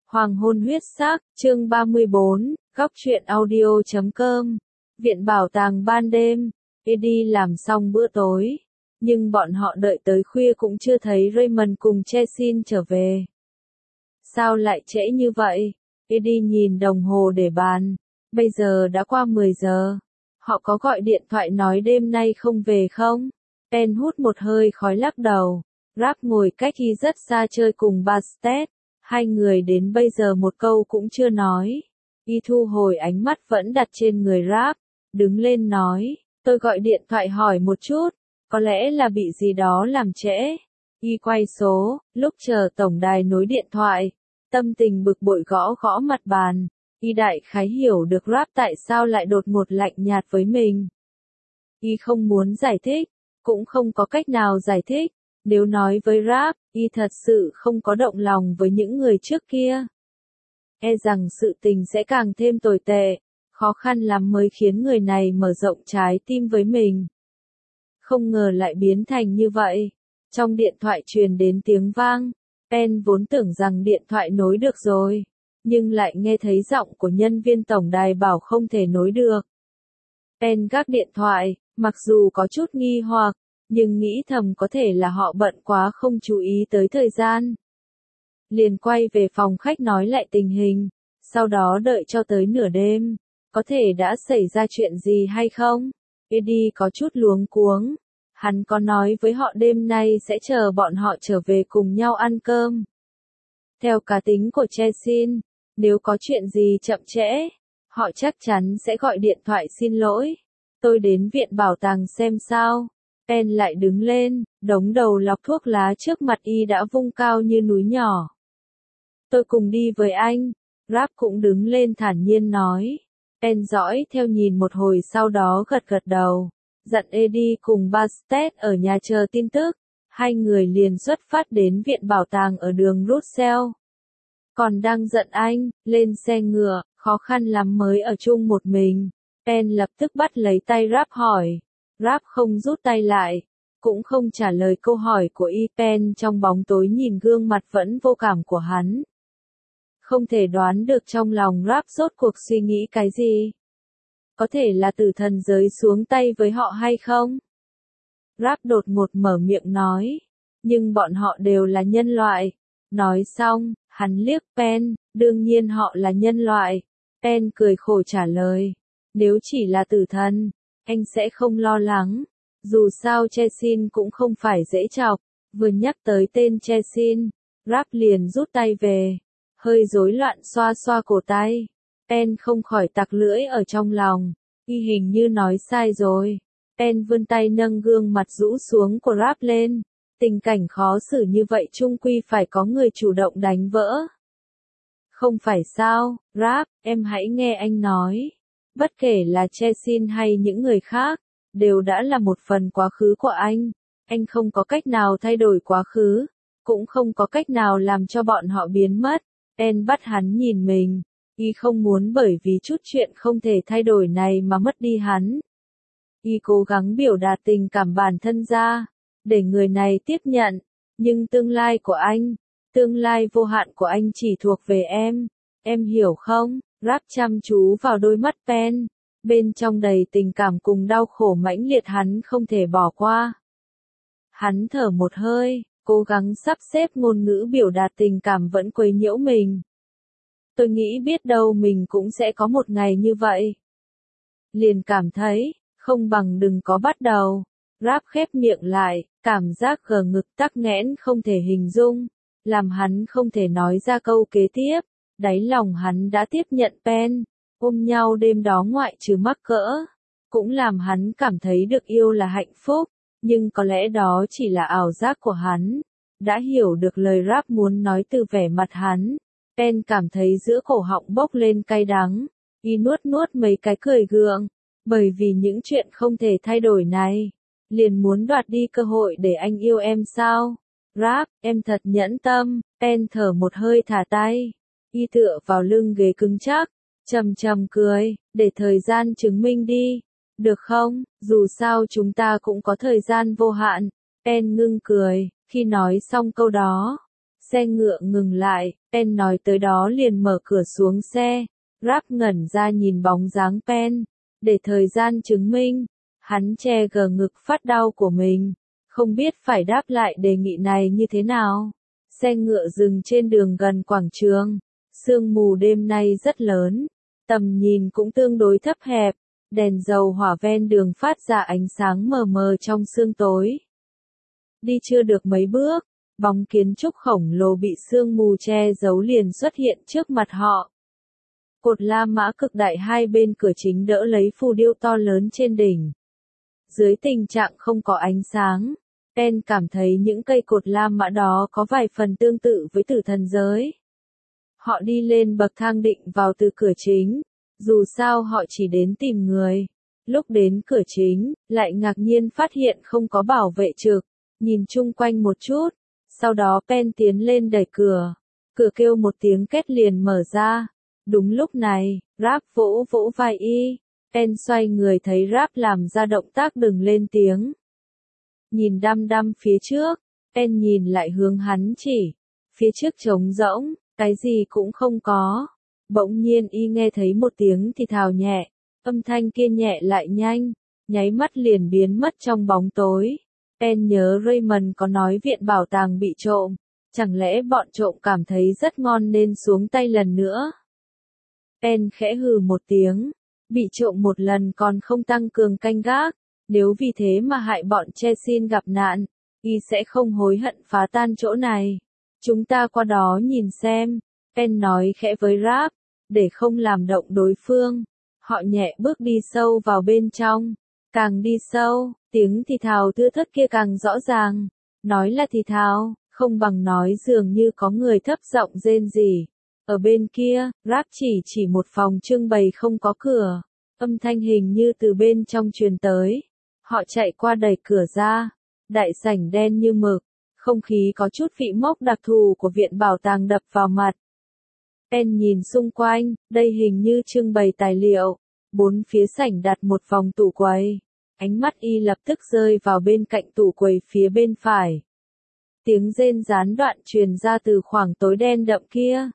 Hoàng hôn huyết sắc, chương 34, góc truyện audio.com. Viện bảo tàng ban đêm, Eddie làm xong bữa tối, nhưng bọn họ đợi tới khuya cũng chưa thấy Raymond cùng Chesin trở về. Sao lại trễ như vậy? Eddie nhìn đồng hồ để bàn, bây giờ đã qua 10 giờ. Họ có gọi điện thoại nói đêm nay không về không? Ben hút một hơi khói lắc đầu. Rap ngồi cách y rất xa chơi cùng Bastet. Hai người đến bây giờ một câu cũng chưa nói. Y thu hồi ánh mắt vẫn đặt trên người Rap, đứng lên nói, tôi gọi điện thoại hỏi một chút, có lẽ là bị gì đó làm trễ. Y quay số, lúc chờ tổng đài nối điện thoại, tâm tình bực bội gõ gõ mặt bàn. Y đại khái hiểu được Rap tại sao lại đột ngột lạnh nhạt với mình. Y không muốn giải thích, cũng không có cách nào giải thích. Nếu nói với Rap, y thật sự không có động lòng với những người trước kia. E rằng sự tình sẽ càng thêm tồi tệ, khó khăn lắm mới khiến người này mở rộng trái tim với mình. Không ngờ lại biến thành như vậy. Trong điện thoại truyền đến tiếng vang, Ben vốn tưởng rằng điện thoại nối được rồi, nhưng lại nghe thấy giọng của nhân viên tổng đài bảo không thể nối được. Ben gác điện thoại, mặc dù có chút nghi hoặc, nhưng nghĩ thầm có thể là họ bận quá không chú ý tới thời gian. Liền quay về phòng khách nói lại tình hình, sau đó đợi cho tới nửa đêm, có thể đã xảy ra chuyện gì hay không? Eddie có chút luống cuống, hắn có nói với họ đêm nay sẽ chờ bọn họ trở về cùng nhau ăn cơm. Theo cá tính của Chesin, nếu có chuyện gì chậm trễ, họ chắc chắn sẽ gọi điện thoại xin lỗi. Tôi đến viện bảo tàng xem sao. Ben lại đứng lên, đống đầu lọc thuốc lá trước mặt y đã vung cao như núi nhỏ. Tôi cùng đi với anh. Rap cũng đứng lên thản nhiên nói. Ben dõi theo nhìn một hồi sau đó gật gật đầu. Dặn Eddie cùng Bastet ở nhà chờ tin tức. Hai người liền xuất phát đến viện bảo tàng ở đường Russell. Còn đang giận anh, lên xe ngựa, khó khăn lắm mới ở chung một mình. Ben lập tức bắt lấy tay Rap hỏi. Rap không rút tay lại, cũng không trả lời câu hỏi của Ben trong bóng tối nhìn gương mặt vẫn vô cảm của hắn. Không thể đoán được trong lòng Rap rốt cuộc suy nghĩ cái gì. Có thể là tử thần giới xuống tay với họ hay không? Rap đột ngột mở miệng nói, nhưng bọn họ đều là nhân loại. Nói xong, hắn liếc Ben, đương nhiên họ là nhân loại. Ben cười khổ trả lời, nếu chỉ là tử thần, anh sẽ không lo lắng. Dù sao Chesin cũng không phải dễ chọc. Vừa nhắc tới tên Chesin, Rap liền rút tay về, hơi rối loạn xoa xoa cổ tay. Ben không khỏi tặc lưỡi ở trong lòng, y hình như nói sai rồi. Ben vươn tay nâng gương mặt rũ xuống của Rap lên. Tình cảnh khó xử như vậy chung quy phải có người chủ động đánh vỡ. Không phải sao, Rap, em hãy nghe anh nói. Bất kể là Chesin hay những người khác, đều đã là một phần quá khứ của anh. Anh không có cách nào thay đổi quá khứ, cũng không có cách nào làm cho bọn họ biến mất. Ben bắt hắn nhìn mình, y không muốn bởi vì chút chuyện không thể thay đổi này mà mất đi hắn. Y cố gắng biểu đạt tình cảm bản thân ra, để người này tiếp nhận, nhưng tương lai của anh, tương lai vô hạn của anh chỉ thuộc về em hiểu không? Rap chăm chú vào đôi mắt Ben, bên trong đầy tình cảm cùng đau khổ mãnh liệt hắn không thể bỏ qua. Hắn thở một hơi, cố gắng sắp xếp ngôn ngữ biểu đạt tình cảm vẫn quấy nhiễu mình. Tôi nghĩ biết đâu mình cũng sẽ có một ngày như vậy. Liền cảm thấy, không bằng đừng có bắt đầu. Rap khép miệng lại, cảm giác gờ ngực tắc nghẽn không thể hình dung, làm hắn không thể nói ra câu kế tiếp. Đáy lòng hắn đã tiếp nhận Ben, ôm nhau đêm đó ngoại trừ mắc cỡ, cũng làm hắn cảm thấy được yêu là hạnh phúc, nhưng có lẽ đó chỉ là ảo giác của hắn. Đã hiểu được lời Rap muốn nói từ vẻ mặt hắn, Ben cảm thấy giữa cổ họng bốc lên cay đắng, y nuốt nuốt mấy cái cười gượng, bởi vì những chuyện không thể thay đổi này, liền muốn đoạt đi cơ hội để anh yêu em sao? Rap, em thật nhẫn tâm. Ben thở một hơi thả tay. Y tựa vào lưng ghế cứng chắc, trầm trầm cười, để thời gian chứng minh đi, được không, dù sao chúng ta cũng có thời gian vô hạn. Ben ngưng cười, khi nói xong câu đó, Xe ngựa ngừng lại, Pen nói tới đó liền mở cửa xuống xe. Rap ngẩn ra nhìn bóng dáng Pen. Để thời gian chứng minh, hắn che gờ ngực phát đau của mình. Không biết phải đáp lại đề nghị này như thế nào. Xe ngựa dừng trên đường gần quảng trường. Sương mù đêm nay rất lớn. Tầm nhìn cũng tương đối thấp hẹp. Đèn dầu hỏa ven đường phát ra ánh sáng mờ mờ trong sương tối. Đi chưa được mấy bước, bóng kiến trúc khổng lồ bị sương mù che giấu liền xuất hiện trước mặt họ. Cột La Mã cực đại hai bên cửa chính đỡ lấy phù điêu to lớn trên đỉnh. Dưới tình trạng không có ánh sáng, Pen cảm thấy những cây cột La Mã đó có vài phần tương tự với tử thần giới. Họ đi lên bậc thang định vào từ cửa chính, dù sao họ chỉ đến tìm người. Lúc đến cửa chính, lại ngạc nhiên phát hiện không có bảo vệ trực, nhìn chung quanh một chút, sau đó Pen tiến lên đẩy cửa. Cửa kêu một tiếng két liền mở ra. Đúng lúc này, Rap vỗ vỗ vai y. Pen xoay người thấy Rap làm ra động tác đừng lên tiếng. Nhìn đăm đăm phía trước, Pen nhìn lại hướng hắn chỉ. Phía trước trống rỗng, cái gì cũng không có. Bỗng nhiên y nghe thấy một tiếng thì thào nhẹ. Âm thanh kia nhẹ lại nhanh, nháy mắt liền biến mất trong bóng tối. Pen nhớ Raymond có nói viện bảo tàng bị trộm. Chẳng lẽ bọn trộm cảm thấy rất ngon nên xuống tay lần nữa? Pen khẽ hừ một tiếng. Bị trộm một lần còn không tăng cường canh gác. Nếu vì thế mà hại bọn Chesin gặp nạn, y sẽ không hối hận phá tan chỗ này. Chúng ta qua đó nhìn xem. Pen nói khẽ với Rap, để không làm động đối phương. Họ nhẹ bước đi sâu vào bên trong. Càng đi sâu, tiếng thì thào thưa thớt kia càng rõ ràng. Nói là thì thào, không bằng nói dường như có người thấp giọng rên rỉ. Ở bên kia, Rap chỉ một phòng trưng bày không có cửa. Âm thanh hình như từ bên trong truyền tới. Họ chạy qua đẩy cửa ra. Đại sảnh đen như mực. Không khí có chút vị mốc đặc thù của viện bảo tàng đập vào mặt. Pen nhìn xung quanh, đây hình như trưng bày tài liệu. Bốn phía sảnh đặt một vòng tủ quầy. Ánh mắt y lập tức rơi vào bên cạnh tủ quầy phía bên phải. Tiếng rên gián đoạn truyền ra từ khoảng tối đen đậm kia.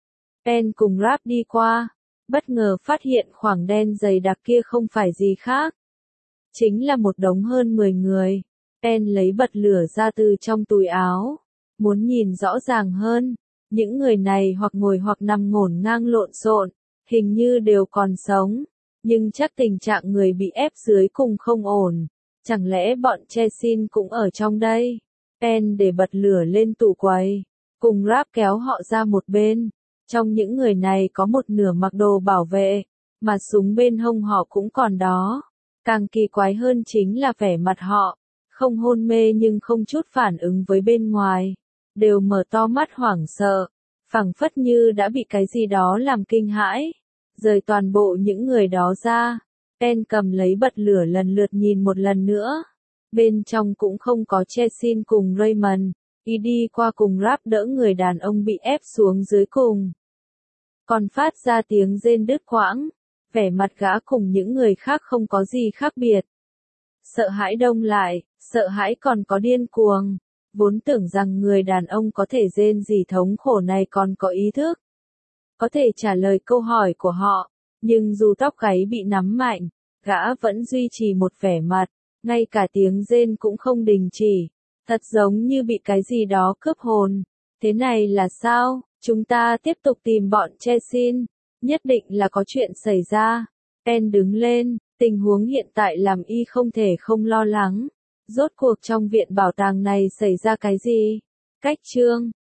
Pen cùng Rap đi qua, bất ngờ phát hiện khoảng đen dày đặc kia không phải gì khác. Chính là một đống hơn 10 người. Pen lấy bật lửa ra từ trong túi áo. Muốn nhìn rõ ràng hơn, những người này hoặc ngồi hoặc nằm ngổn ngang lộn xộn, hình như đều còn sống. Nhưng chắc tình trạng người bị ép dưới cùng không ổn. Chẳng lẽ bọn Chesin cũng ở trong đây? Pen để bật lửa lên tủ quầy, cùng Rap kéo họ ra một bên. Trong những người này có một nửa mặc đồ bảo vệ, mà súng bên hông họ cũng còn đó. Càng kỳ quái hơn chính là vẻ mặt họ, không hôn mê nhưng không chút phản ứng với bên ngoài, đều mở to mắt hoảng sợ, phảng phất như đã bị cái gì đó làm kinh hãi. Rời toàn bộ những người đó ra, Pen cầm lấy bật lửa lần lượt nhìn một lần nữa. Bên trong cũng không có Chesin cùng Raymond, y đi qua cùng Rap đỡ người đàn ông bị ép xuống dưới cùng. Còn phát ra tiếng rên đứt quãng, vẻ mặt gã cùng những người khác không có gì khác biệt. Sợ hãi đông lại, sợ hãi còn có điên cuồng, vốn tưởng rằng người đàn ông có thể rên rỉ thống khổ này còn có ý thức. Có thể trả lời câu hỏi của họ, nhưng dù tóc gáy bị nắm mạnh, gã vẫn duy trì một vẻ mặt, ngay cả tiếng rên cũng không đình chỉ, thật giống như bị cái gì đó cướp hồn. Thế này là sao? Chúng ta tiếp tục tìm bọn Chesin, nhất định là có chuyện xảy ra. Pen đứng lên, tình huống hiện tại làm y không thể không lo lắng. Rốt cuộc trong viện bảo tàng này xảy ra cái gì? Cách chương